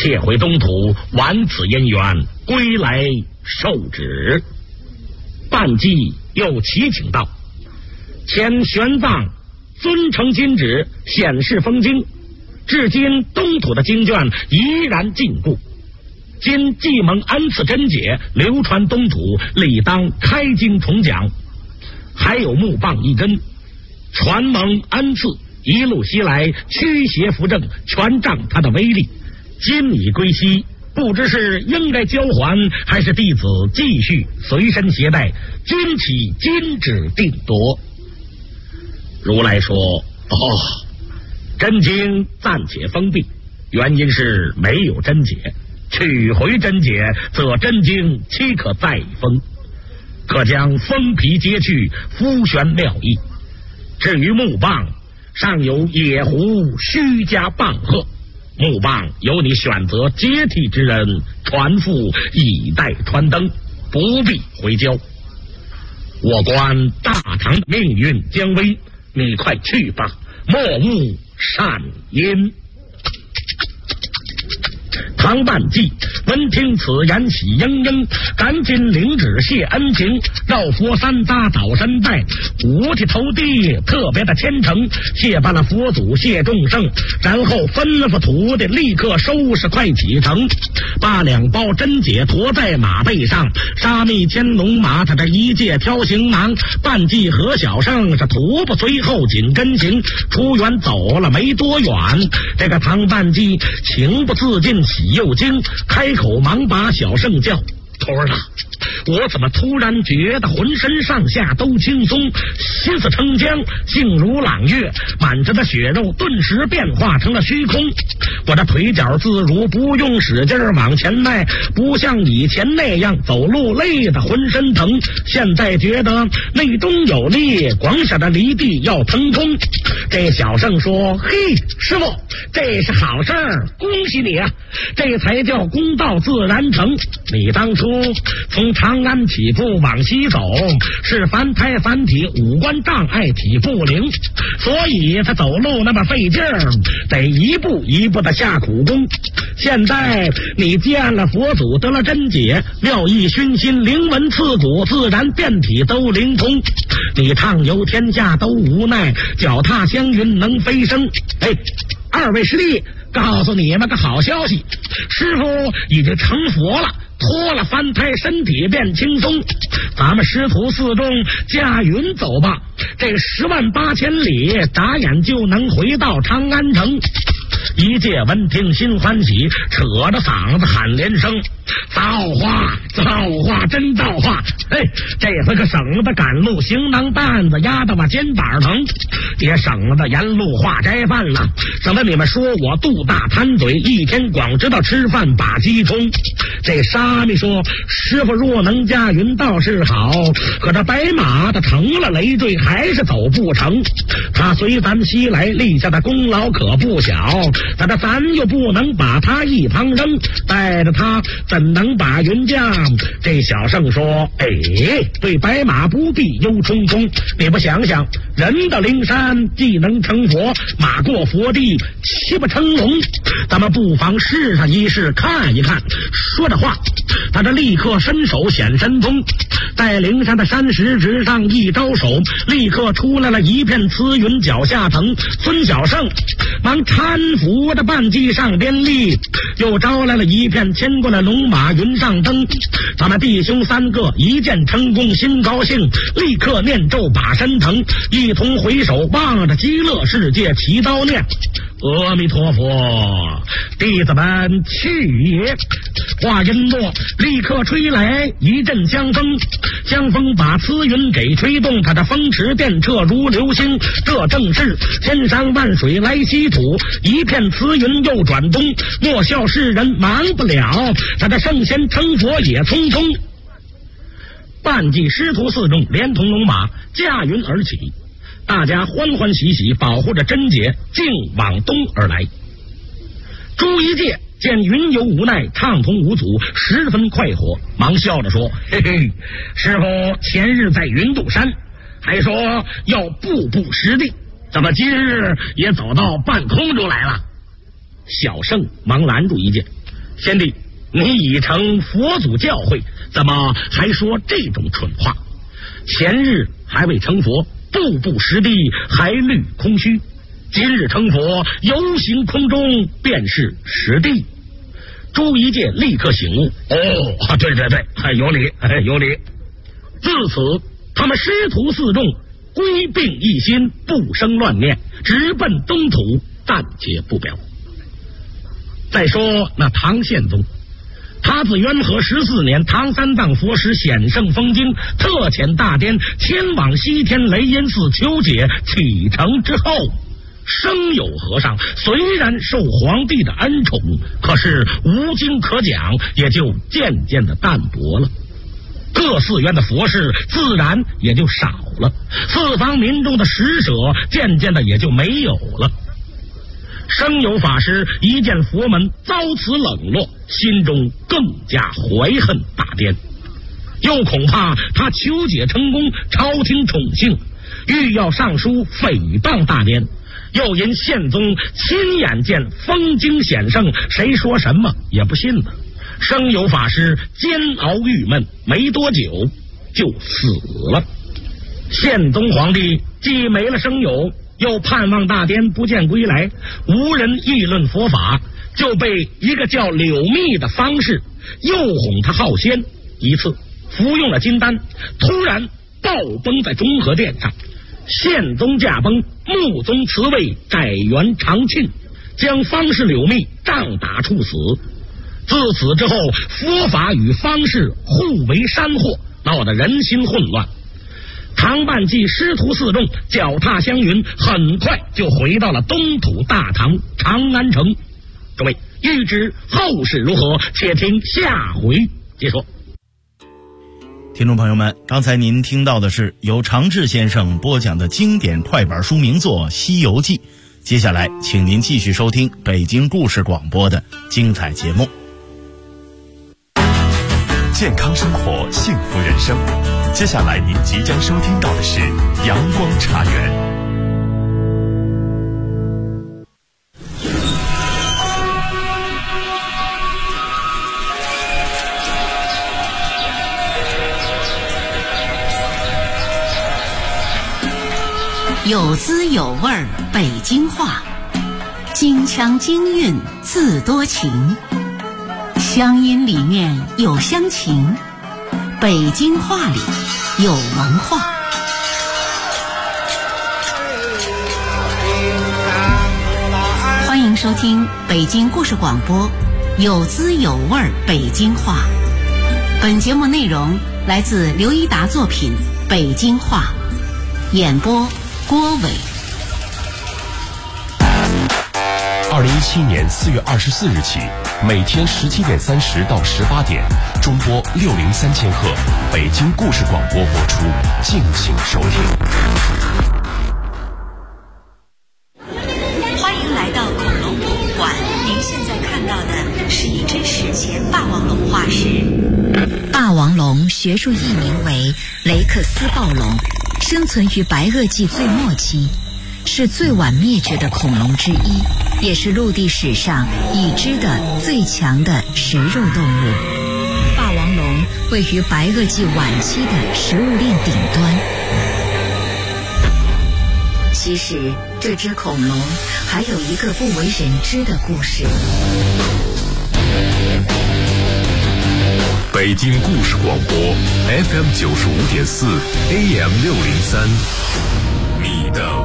切回东土，完此姻缘，归来受旨。半骑又启请道：前玄奘遵承金旨，显示封经，至今东土的经卷依然禁锢。今既蒙恩赐真解，流传东土，理当开经重讲。还有木棒一根，传蒙恩赐，一路西来，驱邪扶正，全仗他的威力。今已归西，不知是应该交还，还是弟子继续随身携带，均起今旨定夺。如来说：真经暂且封闭，原因是没有真解，取回真解，则真经岂可再封？可将封皮揭去，敷玄妙意。至于木棒，尚有野狐虚加棒喝，木棒由你选择接替之人传付，以待穿登，不必回交。我观大唐命运将危，你快去吧，莫误善因。唐半骑闻听此言，喜盈盈，赶紧领旨谢恩情，绕佛三匝早申拜，五体投地，特别的虔诚，谢罢了佛祖，谢众圣，然后吩咐徒弟立刻收拾，快启程，把2包真解驮在马背上，沙弥牵龙马，他这一介挑行囊，半骑和小圣是徒步随后紧跟行，出园走了没多远，这个唐半骑情不自禁喜又惊，开口忙把小圣叫：徒儿啊，我怎么突然觉得浑身上下都轻松，心似称江，性如朗月，满着的血肉顿时变化成了虚空。我的腿脚自如，不用使劲往前迈，不像以前那样走路累得浑身疼，现在觉得内中有力，光想着离地要腾空。这小圣说：嘿，师傅，这是好事儿，恭喜你啊，这才叫公道自然成。你当初从长安起步往西走，是凡胎凡体，五官障碍，体不灵，所以他走路那么费劲儿，得一步一步的下苦功。现在你见了佛祖，得了真解，妙意熏心，灵文刺骨，自然遍体都灵通，你畅游天下都无奈，脚踏香云能飞升。二位师弟，告诉你们个好消息，师傅已经成佛了，脱了凡胎，身体变轻松，咱们师徒四众驾云走吧，这108000里眨眼就能回到长安城。一介闻听心欢喜，扯着嗓子喊连声：造化造化真造化！这回可省得赶路行囊担子压得我肩膀疼，也省得沿路化斋饭了，省得你们说我肚大贪嘴，一天光知道吃饭把鸡冲。这沙弥说：师傅若能驾云倒是好，可这白马他成了累赘，还是走不成。他随咱西来立下的功劳可不小，但是咱又不能把他一旁扔，带着他怎能把云降？这小圣说：对白马不必忧忡忡，你不想想，人到灵山既能成佛，马过佛地岂不成龙？咱们不妨试上一试，看一看。说着话，他这立刻伸手显神通，在灵山的山石之上一招手，立刻出来了一片慈云，脚下疼。孙小圣忙搀扶着半骑上边立，又招来了一片牵过来龙马云上登。咱们弟兄3个一见成功，心高兴，立刻念咒把身疼，一同回首望着极乐世界，齐刀念：阿弥陀佛，弟子们去也。话音落，立刻吹来一阵香风，香风把慈云给吹动，他的风驰电掣如流星，这正是千山万水来稀土，一片慈云又转东，莫笑世人忙不了，他的圣贤成佛也匆匆。半骑师徒4众连同龙马驾云而起，大家欢欢喜喜保护着真解，径往东而来。朱一介见云游无奈，畅通无阻，十分快活，忙笑着说：嘿嘿，师傅前日在云渡山还说要步步实地，怎么今日也走到半空中来了？小圣忙拦住一介： 贤弟，你已成佛祖教诲，怎么还说这种蠢话？前日还未成佛，步步实地，还虑空虚；今日成佛，游行空中，便是实地。朱一介立刻醒悟，哦，对，有理，有理。自此，他们师徒四众归并一心，不生乱念，直奔东土，暂且不表。再说那唐宪宗，他自元和14年，唐三藏佛师显圣封经，特遣大典前往西天雷音寺求解，启程之后，生有和尚虽然受皇帝的恩宠，可是无经可讲，也就渐渐的淡薄了。各寺院的佛事自然也就少了，四方民众的施舍渐渐的也就没有了。生有法师一见佛门遭此冷落，心中更加怀恨大颠，又恐怕他求解成功，朝廷宠幸，欲要上书诽谤大典，又因宪宗亲眼见封经显圣，谁说什么也不信了。生有法师煎熬郁闷，没多久就死了。宪宗皇帝既没了生有，又盼望大典不见归来，无人议论佛法，就被一个叫柳密的方士诱哄他好仙。一次服用了金丹，突然暴崩在中和殿上，宪宗驾崩，穆宗辞位，改元长庆，将方士柳密杖打处死。自此之后，佛法与方士互为山祸，闹得人心混乱。唐半季师徒四众脚踏香云，很快就回到了东土大唐长安城。诸位欲知后事如何，且听下回解说。 听众朋友们，刚才您听到的是由常志先生播讲的经典快板书名作《西游记》。接下来请您继续收听北京故事广播的精彩节目。 健康生活，幸福人生。接下来您即将收听到的是阳光茶园。 有滋有味儿北京话，京腔京韵自多情，乡音里面有乡情，北京话里有文化。欢迎收听北京故事广播有滋有味儿北京话。本节目内容来自刘一达作品《北京话》，演播郭伟。 2017年4月24日起，每天17点30到18点，中波603千赫，北京故事广播播出，敬请收听。 欢迎来到恐龙博物馆，您现在看到的是一只史前霸王龙化石。霸王龙学术译名为雷克斯暴龙，生存于白垩纪最末期，是最晚灭绝的恐龙之一，也是陆地史上已知的最强的食肉动物。霸王龙位于白垩纪晚期的食物链顶端。其实这只恐龙还有一个不为人知的故事。 北京故事广播 FM 95.4 AM 603，你的